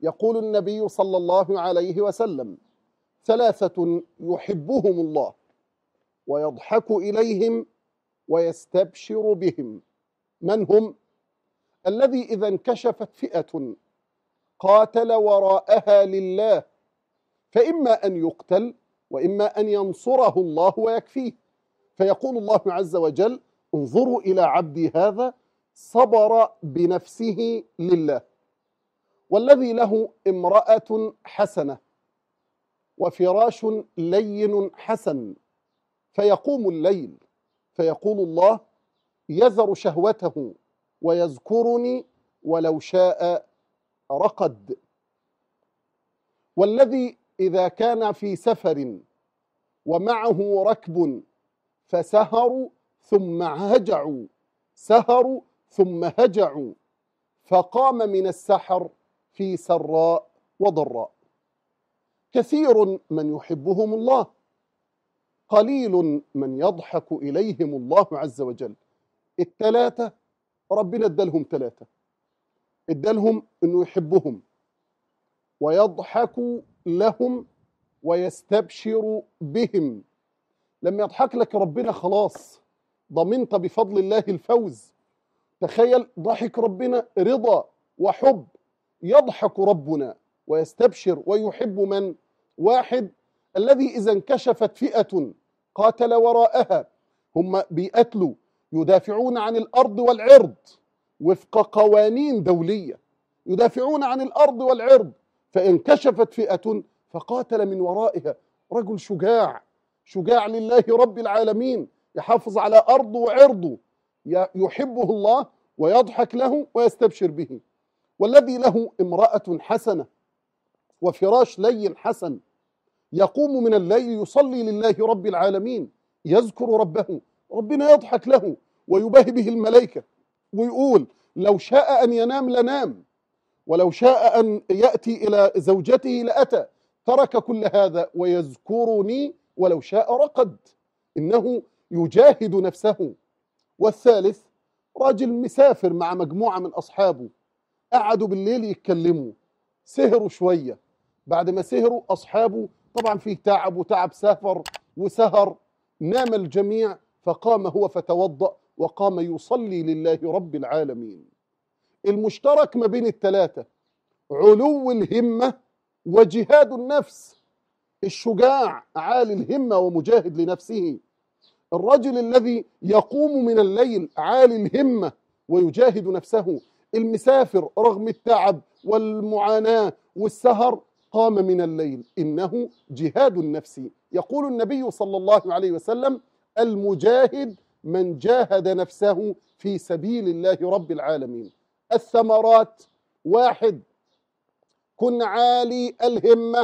يقول النبي صلى الله عليه وسلم: ثلاثة يحبهم الله ويضحك إليهم ويستبشر بهم. من هم؟ الذي إذا انكشفت فئة قاتل وراءها لله، فإما أن يقتل وإما أن ينصره الله ويكفيه، فيقول الله عز وجل: انظروا إلى عبدي هذا صبر بنفسه لله. والذي له امرأة حسنة وفراش لين حسن، فيقوم الليل فيقول الله: يذر شهوته ويذكرني ولو شاء رقد. والذي إذا كان في سفر ومعه ركب فسهروا ثم هجعوا، سهروا ثم هجعوا، فقام من السحر في سراء وضراء. كثير من يحبهم الله، قليل من يضحك إليهم الله عز وجل. الثلاثة ربنا ادالهم ثلاثة، ادالهم انه يحبهم ويضحك لهم ويستبشر بهم. لما يضحك لك ربنا خلاص ضمنت بفضل الله الفوز. تخيل ضحك ربنا رضا وحب، يضحك ربنا ويستبشر ويحب من؟ واحد الذي إذا انكشفت فئة قاتل وراءها، هم بيقتلوا يدافعون عن الأرض والعرض وفق قوانين دولية، يدافعون عن الأرض والعرض، فانكشفت فئة فقاتل من ورائها. رجل شجاع، شجاع لله رب العالمين، يحافظ على أرضه وعرضه، يحبه الله ويضحك له ويستبشر به. والذي له امرأة حسنة وفراش لين حسن، يقوم من الليل يصلي لله رب العالمين، يذكر ربه، ربنا يضحك له ويباهي به الملائكة ويقول: لو شاء أن ينام لنام، ولو شاء أن يأتي إلى زوجته لأتى، ترك كل هذا ويذكرني ولو شاء رقد. إنه يجاهد نفسه. والثالث راجل مسافر مع مجموعة من أصحابه، قعدوا بالليل يتكلموا، سهروا شوية، بعد ما سهروا أصحابه طبعا فيه تعب وتعب سفر وسهر، نام الجميع، فقام هو فتوضأ وقام يصلي لله رب العالمين. المشترك ما بين الثلاثة علو الهمة وجهاد النفس. الشجاع عالي الهمة ومجاهد لنفسه، الرجل الذي يقوم من الليل عالي الهمة ويجاهد نفسه، المسافر رغم التعب والمعاناة والسهر قام من الليل، إنه جهاد النفس. يقول النبي صلى الله عليه وسلم: المجاهد من جاهد نفسه في سبيل الله رب العالمين. الثمرات: واحد، كن عالي الهمة،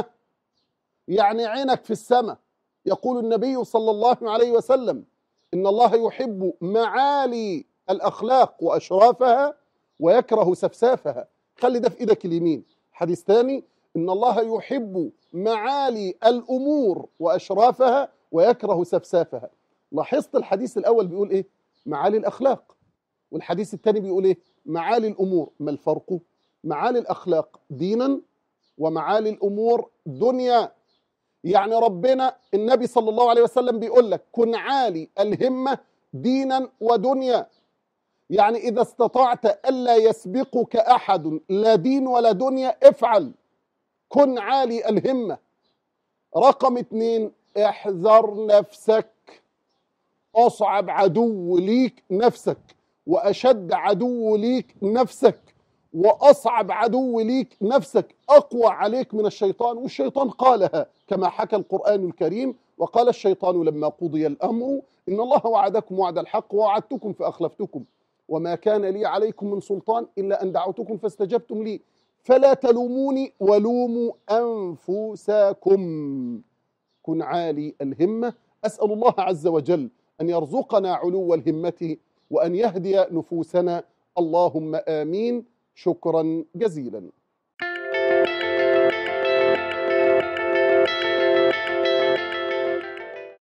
يعني عينك في السماء. يقول النبي صلى الله عليه وسلم: إن الله يحب معالي الأخلاق وأشرافها ويكره سفسافها. خلي ده في إيدك اليمين. حديث ثاني: إن الله يحب معالي الأمور وأشرافها ويكره سفسافها. لاحظت الحديث الأول بيقول إيه؟ معالي الأخلاق. والحديث الثاني بيقول إيه؟ معالي الأمور. ما الفرق؟ معالي الأخلاق دينا ومعالي الأمور دنيا. يعني ربنا النبي صلى الله عليه وسلم بيقول لك: كن عالي الهمة دينا ودنيا. يعني إذا استطعت ألا يسبقك أحد لا دين ولا دنيا افعل، كن عالي الهمة. رقم 2: احذر نفسك. أصعب عدو ليك نفسك، وأشد عدو ليك نفسك، وأصعب عدو ليك نفسك، أقوى عليك من الشيطان. والشيطان قالها كما حكى القرآن الكريم: وقال الشيطان لما قضي الأمر إن الله وعدكم وعد الحق ووعدتكم فأخلفتكم وما كان لي عليكم من سلطان إلا أن دعوتكم فاستجبتم لي فلا تلوموني ولوموا أنفسكم. كن عالي الهمة. أسأل الله عز وجل أن يرزقنا علو الهمة وأن يهدي نفوسنا، اللهم آمين. شكرا جزيلا.